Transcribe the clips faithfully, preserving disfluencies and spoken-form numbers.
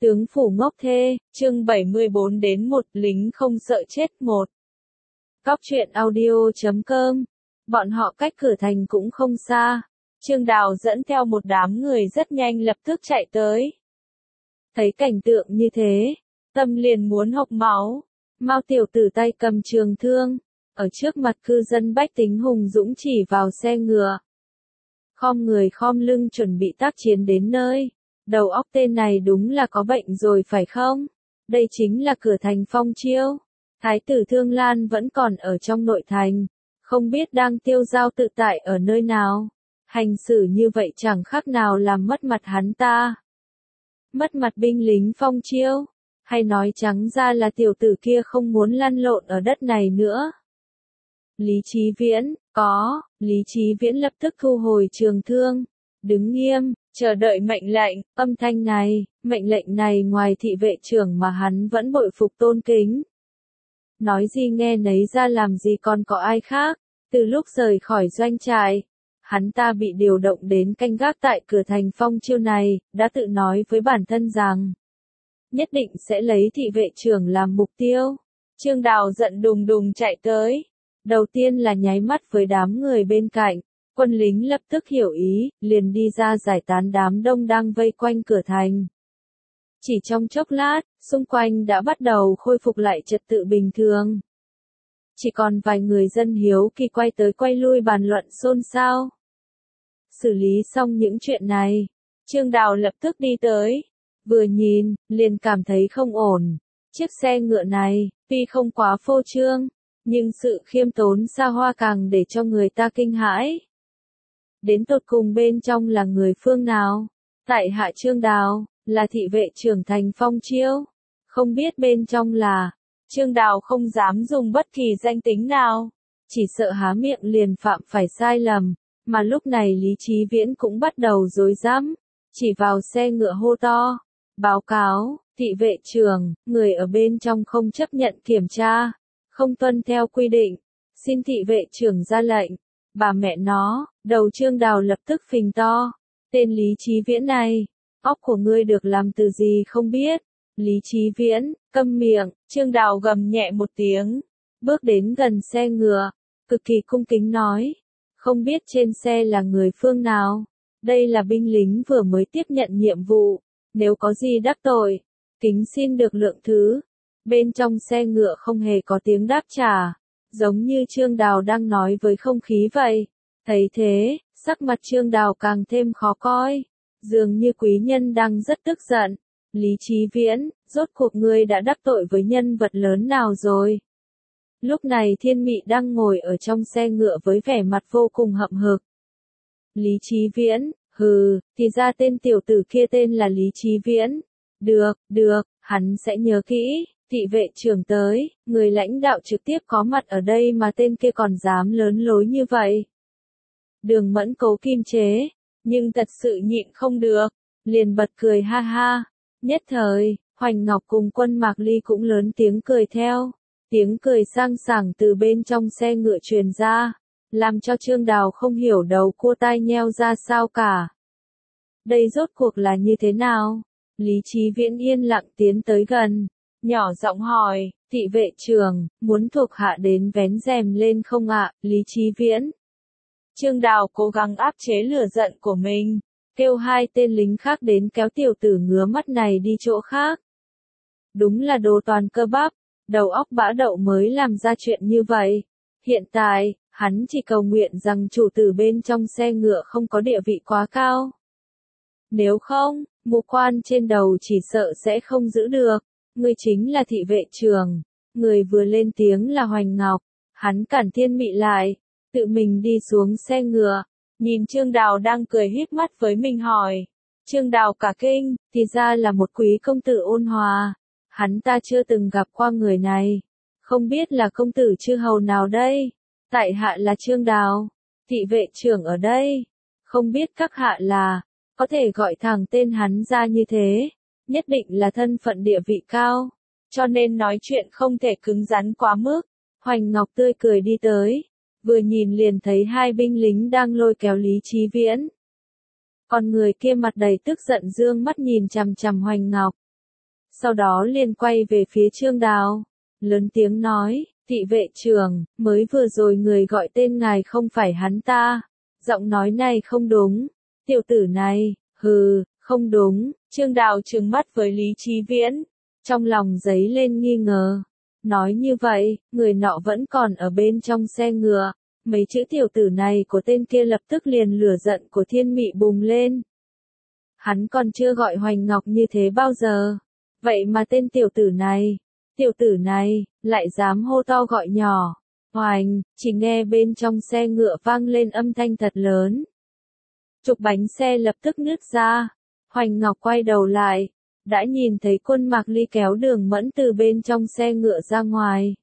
Tướng phủ ngốc thê, chương bảy mươi bốn đến một, lính không sợ chết một. Cóc truyện audio chấm com. Bọn họ cách cửa thành cũng không xa. Trương Đào dẫn theo một đám người rất nhanh lập tức chạy tới. Thấy cảnh tượng như thế, tâm liền muốn hộc máu. Mao tiểu tử tay cầm trường thương, ở trước mặt cư dân bách tính hùng dũng chỉ vào xe ngựa. Khom người khom lưng chuẩn bị tác chiến đến nơi. Đầu óc tên này đúng là có bệnh rồi phải không? Đây chính là cửa thành Phong Chiêu. Thái tử Thương Lan vẫn còn ở trong nội thành, không biết đang tiêu dao tự tại ở nơi nào. Hành xử như vậy chẳng khác nào làm mất mặt hắn ta. Mất mặt binh lính Phong Chiêu, hay nói trắng ra là tiểu tử kia không muốn lăn lộn ở đất này nữa. Lý Chí Viễn, có, Lý Chí Viễn lập tức thu hồi trường thương, đứng nghiêm, chờ đợi mệnh lệnh. Âm thanh này, mệnh lệnh này ngoài thị vệ trưởng mà hắn vẫn bội phục tôn kính. Nói gì nghe nấy ra làm gì còn có ai khác. Từ lúc rời khỏi doanh trại, hắn ta bị điều động đến canh gác tại cửa thành Phong Chiêu này, đã tự nói với bản thân rằng nhất định sẽ lấy thị vệ trưởng làm mục tiêu. Trương Đào giận đùng đùng chạy tới. Đầu tiên là nháy mắt với đám người bên cạnh. Quân lính lập tức hiểu ý, liền đi ra giải tán đám đông đang vây quanh cửa thành. Chỉ trong chốc lát, xung quanh đã bắt đầu khôi phục lại trật tự bình thường. Chỉ còn vài người dân hiếu kỳ quay tới quay lui bàn luận xôn xao. Xử lý xong những chuyện này, Trương Đào lập tức đi tới. Vừa nhìn, liền cảm thấy không ổn. Chiếc xe ngựa này, tuy không quá phô trương, nhưng sự khiêm tốn xa hoa càng để cho người ta kinh hãi. Đến tột cùng bên trong là người phương nào? Tại hạ Trương Đào, là thị vệ trưởng thành Phong Chiêu. Không biết bên trong là, Trương Đào không dám dùng bất kỳ danh tính nào. Chỉ sợ há miệng liền phạm phải sai lầm. Mà lúc này Lý Chí Viễn cũng bắt đầu rối rắm, chỉ vào xe ngựa hô to. Báo cáo, thị vệ trưởng, người ở bên trong không chấp nhận kiểm tra, không tuân theo quy định. Xin thị vệ trưởng ra lệnh. Bà mẹ nó, đầu Trương Đào lập tức phình to. Tên Lý Chí Viễn này, óc của ngươi được làm từ gì không biết. Lý Chí Viễn, câm miệng. Trương Đào gầm nhẹ một tiếng, bước đến gần xe ngựa, cực kỳ cung kính nói. Không biết trên xe là người phương nào. Đây là binh lính vừa mới tiếp nhận nhiệm vụ. Nếu có gì đắc tội, kính xin được lượng thứ. Bên trong xe ngựa không hề có tiếng đáp trả. Giống như Trương Đào đang nói với không khí vậy. Thấy thế, sắc mặt Trương Đào càng thêm khó coi. Dường như quý nhân đang rất tức giận. Lý Chí Viễn, rốt cuộc ngươi đã đắc tội với nhân vật lớn nào rồi? Lúc này Thiên Mị đang ngồi ở trong xe ngựa với vẻ mặt vô cùng hậm hực. Lý Chí Viễn, hừ, thì ra tên tiểu tử kia tên là Lý Chí Viễn. Được, được, hắn sẽ nhớ kỹ. Thị vệ trưởng tới, người lãnh đạo trực tiếp có mặt ở đây mà tên kia còn dám lớn lối như vậy. Đường Mẫn cố kiềm chế, nhưng thật sự nhịn không được, liền bật cười ha ha. Nhất thời, Hoành Ngọc cùng Quân Mạc Ly cũng lớn tiếng cười theo. Tiếng cười sang sảng từ bên trong xe ngựa truyền ra, làm cho Trương Đào không hiểu đầu cua tai nheo ra sao cả. Đây rốt cuộc là như thế nào? Lý Chí Viễn yên lặng tiến tới gần, nhỏ giọng hỏi, thị vệ trưởng, muốn thuộc hạ đến vén rèm lên không ạ, Lý Chí Viễn? Trương Đào cố gắng áp chế lửa giận của mình, kêu hai tên lính khác đến kéo tiểu tử ngứa mắt này đi chỗ khác. Đúng là đồ toàn cơ bắp, đầu óc bã đậu mới làm ra chuyện như vậy. Hiện tại, hắn chỉ cầu nguyện rằng chủ tử bên trong xe ngựa không có địa vị quá cao. Nếu không, mũ quan trên đầu chỉ sợ sẽ không giữ được. Người chính là thị vệ trưởng. Người vừa lên tiếng là Hoành Ngọc. Hắn cản Thiên Mị lại, tự mình đi xuống xe ngựa, nhìn Trương Đào đang cười híp mắt với mình hỏi. Trương Đào cả kinh, thì ra là một quý công tử ôn hòa. Hắn ta chưa từng gặp qua người này. Không biết là công tử chư hầu nào đây? Tại hạ là Trương Đào, thị vệ trưởng ở đây. Không biết các hạ là, có thể gọi thẳng tên hắn ra như thế. Nhất định là thân phận địa vị cao, cho nên nói chuyện không thể cứng rắn quá mức. Hoành Ngọc tươi cười đi tới, vừa nhìn liền thấy hai binh lính đang lôi kéo Lý Chí Viễn. Còn người kia mặt đầy tức giận dương mắt nhìn chằm chằm Hoành Ngọc. sau đó liền quay về phía Trương Đào, lớn tiếng nói, thị vệ trưởng, mới vừa rồi người gọi tên ngài không phải hắn ta, giọng nói này không đúng, tiểu tử này, hừ, không đúng, Trương Đào trừng mắt với Lý Chí Viễn, trong lòng dấy lên nghi ngờ, nói như vậy, người nọ vẫn còn ở bên trong xe ngựa, mấy chữ tiểu tử này của tên kia lập tức liền lửa giận của Thiên Mị bùng lên. Hắn còn chưa gọi Hoành Ngọc như thế bao giờ, vậy mà tên tiểu tử này, tiểu tử này, lại dám hô to gọi nhỏ, Hoành, chỉ nghe bên trong xe ngựa vang lên âm thanh thật lớn. Trục bánh xe lập tức nứt ra, Hoành Ngọc quay đầu lại, đã nhìn thấy Quân Mạc Ly kéo Đường Mẫn từ bên trong xe ngựa ra ngoài.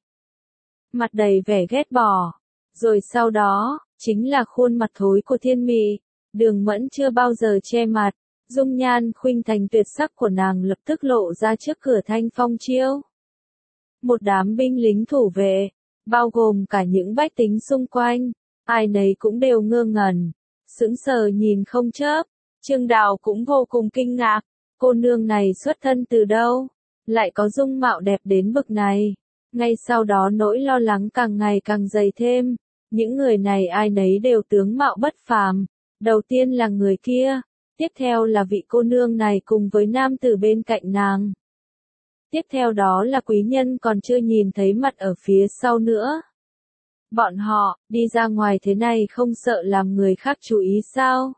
Mặt đầy vẻ ghét bỏ, rồi sau đó, chính là khuôn mặt thối của Thiên Mị, Đường Mẫn chưa bao giờ che mặt, dung nhan khuynh thành tuyệt sắc của nàng lập tức lộ ra trước cửa Thanh Phong Chiêu. Một đám binh lính thủ vệ, bao gồm cả những bách tính xung quanh, ai nấy cũng đều ngơ ngẩn, sững sờ nhìn không chớp. Trương Đào cũng vô cùng kinh ngạc, cô nương này xuất thân từ đâu, lại có dung mạo đẹp đến bậc này. Ngay sau đó nỗi lo lắng càng ngày càng dày thêm, những người này ai nấy đều tướng mạo bất phàm, đầu tiên là người kia, tiếp theo là vị cô nương này cùng với nam tử bên cạnh nàng. Tiếp theo đó là quý nhân còn chưa nhìn thấy mặt ở phía sau nữa. Bọn họ, đi ra ngoài thế này không sợ làm người khác chú ý sao?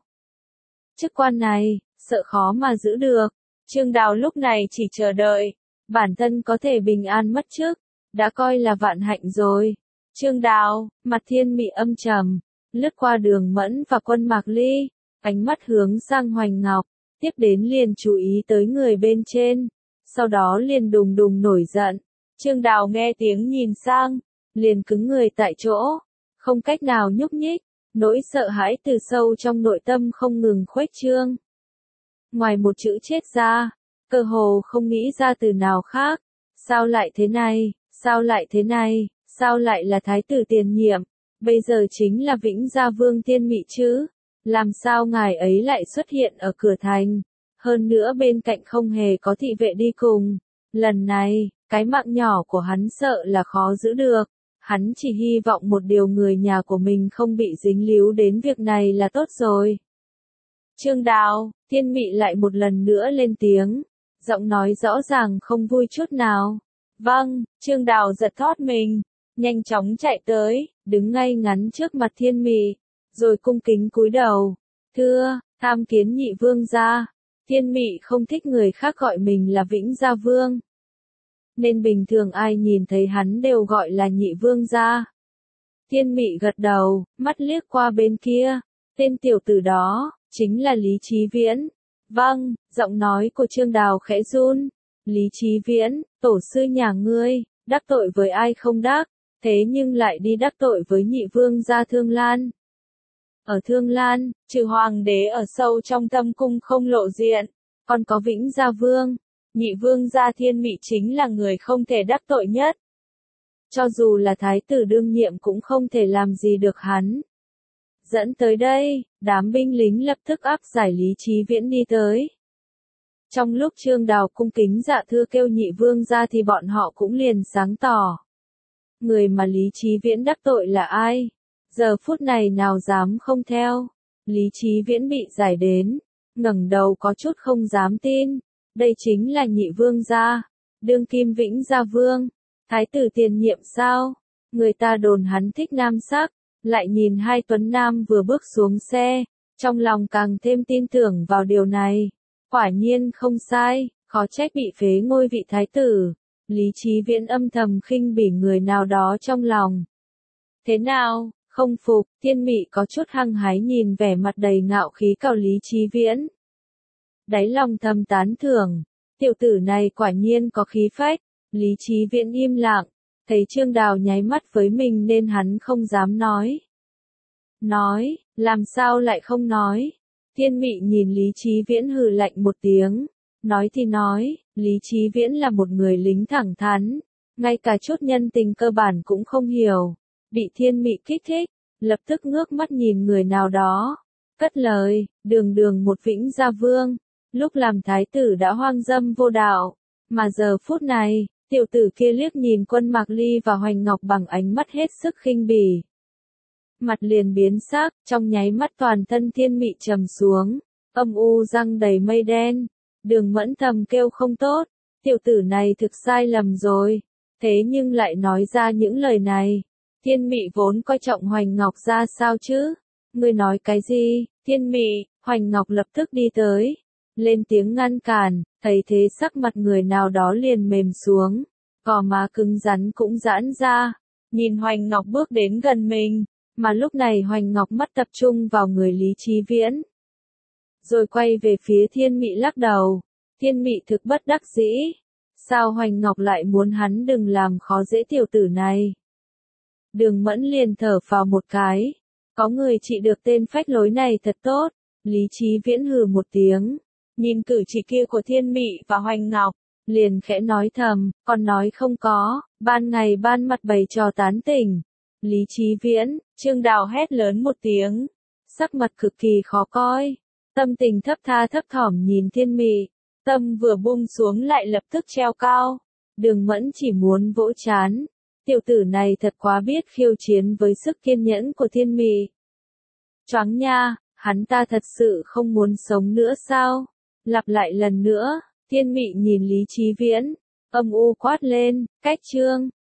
Chức quan này, sợ khó mà giữ được. Trương Đào lúc này chỉ chờ đợi, bản thân có thể bình an mất chức, đã coi là vạn hạnh rồi. Trương Đào, mặt Thiên Mị âm trầm, lướt qua Đường Mẫn và Quân Mạc Ly, ánh mắt hướng sang Hoành Ngọc, tiếp đến liền chú ý tới người bên trên, sau đó liền đùng đùng nổi giận. Trương Đào nghe tiếng nhìn sang, liền cứng người tại chỗ, không cách nào nhúc nhích, nỗi sợ hãi từ sâu trong nội tâm không ngừng khuếch trương. Ngoài một chữ chết ra, cơ hồ không nghĩ ra từ nào khác, sao lại thế này, sao lại thế này, sao lại là thái tử tiền nhiệm, bây giờ chính là Vĩnh Gia Vương Thiên Mị chứ, làm sao ngài ấy lại xuất hiện ở cửa thành, hơn nữa bên cạnh không hề có thị vệ đi cùng, lần này, cái mạng nhỏ của hắn sợ là khó giữ được, hắn chỉ hy vọng một điều người nhà của mình không bị dính líu đến việc này là tốt rồi. Trương Đào, Thiên Mị lại một lần nữa lên tiếng, giọng nói rõ ràng không vui chút nào. Vâng, Trương Đào giật thót mình, nhanh chóng chạy tới, đứng ngay ngắn trước mặt Thiên Mị, rồi cung kính cúi đầu. Thưa, tham kiến nhị vương gia. Thiên Mị không thích người khác gọi mình là Vĩnh Gia Vương, nên bình thường ai nhìn thấy hắn đều gọi là nhị vương gia. Thiên Mị gật đầu, mắt liếc qua bên kia, tên tiểu tử đó, chính là Lý Chí Viễn. Vâng, giọng nói của Trương Đào khẽ run. Lý Chí Viễn, tổ sư nhà ngươi, đắc tội với ai không đắc, thế nhưng lại đi đắc tội với nhị vương gia Thương Lan. Ở Thương Lan, trừ hoàng đế ở sâu trong tâm cung không lộ diện, còn có Vĩnh Gia Vương, nhị vương gia Thiên Mị chính là người không thể đắc tội nhất. Cho dù là thái tử đương nhiệm cũng không thể làm gì được hắn. Dẫn tới đây, đám binh lính lập tức áp giải Lý Chí Viễn đi tới. Trong lúc Trương Đào cung kính dạ thưa kêu nhị vương gia thì bọn họ cũng liền sáng tỏ. Người mà Lý Chí Viễn đắc tội là ai? Giờ phút này nào dám không theo. Lý Chí Viễn bị giải đến, ngẩng đầu có chút không dám tin. Đây chính là nhị vương gia, đương kim Vĩnh Gia Vương, thái tử tiền nhiệm sao? Người ta đồn hắn thích nam sắc, lại nhìn hai tuấn nam vừa bước xuống xe, trong lòng càng thêm tin tưởng vào điều này. Quả nhiên không sai, khó trách bị phế ngôi vị thái tử. Lý Chí Viễn âm thầm khinh bỉ người nào đó trong lòng. Thế nào, không phục? Thiên Mị có chút hăng hái nhìn vẻ mặt đầy ngạo khí của Lý Chí Viễn. Đáy lòng thầm tán thưởng, tiểu tử này quả nhiên có khí phách. Lý Chí Viễn im lặng, thấy Trương Đào nháy mắt với mình nên hắn không dám nói. Nói, làm sao lại không nói? Thiên Mị nhìn Lý Chí Viễn hừ lạnh một tiếng, nói thì nói, Lý Chí Viễn là một người lính thẳng thắn, ngay cả chút nhân tình cơ bản cũng không hiểu. Bị Thiên Mị kích thích, lập tức ngước mắt nhìn người nào đó, cất lời, đường đường một Vĩnh Gia Vương, lúc làm thái tử đã hoang dâm vô đạo, Mà giờ phút này, tiểu tử kia liếc nhìn Quân Mạc Ly và Hoành Ngọc bằng ánh mắt hết sức khinh bỉ. Mặt liền biến sắc, trong nháy mắt toàn thân Thiên Mị trầm xuống, âm u răng đầy mây đen. Đường Mẫn thầm kêu không tốt, tiểu tử này thực sai lầm rồi, thế nhưng lại nói ra những lời này. Thiên Mị vốn coi trọng Hoành Ngọc ra sao chứ? Ngươi nói cái gì? Thiên Mị, Hoành Ngọc lập tức đi tới, lên tiếng ngăn cản, thấy thế sắc mặt người nào đó liền mềm xuống, gò má cứng rắn cũng giãn ra, nhìn Hoành Ngọc bước đến gần mình, mà lúc này Hoành Ngọc mắt tập trung vào người Lý Chí Viễn. Rồi quay về phía Thiên Mị lắc đầu, Thiên Mị thực bất đắc dĩ, sao Hoành Ngọc lại muốn hắn đừng làm khó dễ tiểu tử này. Đường Mẫn liền thở phào một cái, có người trị được tên phách lối này thật tốt. Lý Chí Viễn hừ một tiếng, nhìn cử chỉ kia của Thiên Mị và Hoành Ngọc, liền khẽ nói thầm, còn nói không có, ban ngày ban mặt bày trò tán tỉnh. Lý Chí Viễn, Trương Đào hét lớn một tiếng, sắc mặt cực kỳ khó coi, tâm tình thấp tha thấp thỏm nhìn Thiên Mị, tâm vừa buông xuống lại lập tức treo cao. Đường Mẫn chỉ muốn vỗ chán, tiểu tử này thật quá biết khiêu chiến với sức kiên nhẫn của Thiên Mị. Choáng nha, hắn ta thật sự không muốn sống nữa sao? Lặp lại lần nữa, Thiên Mị nhìn Lý Chí Viễn, âm u quát lên, cách chương.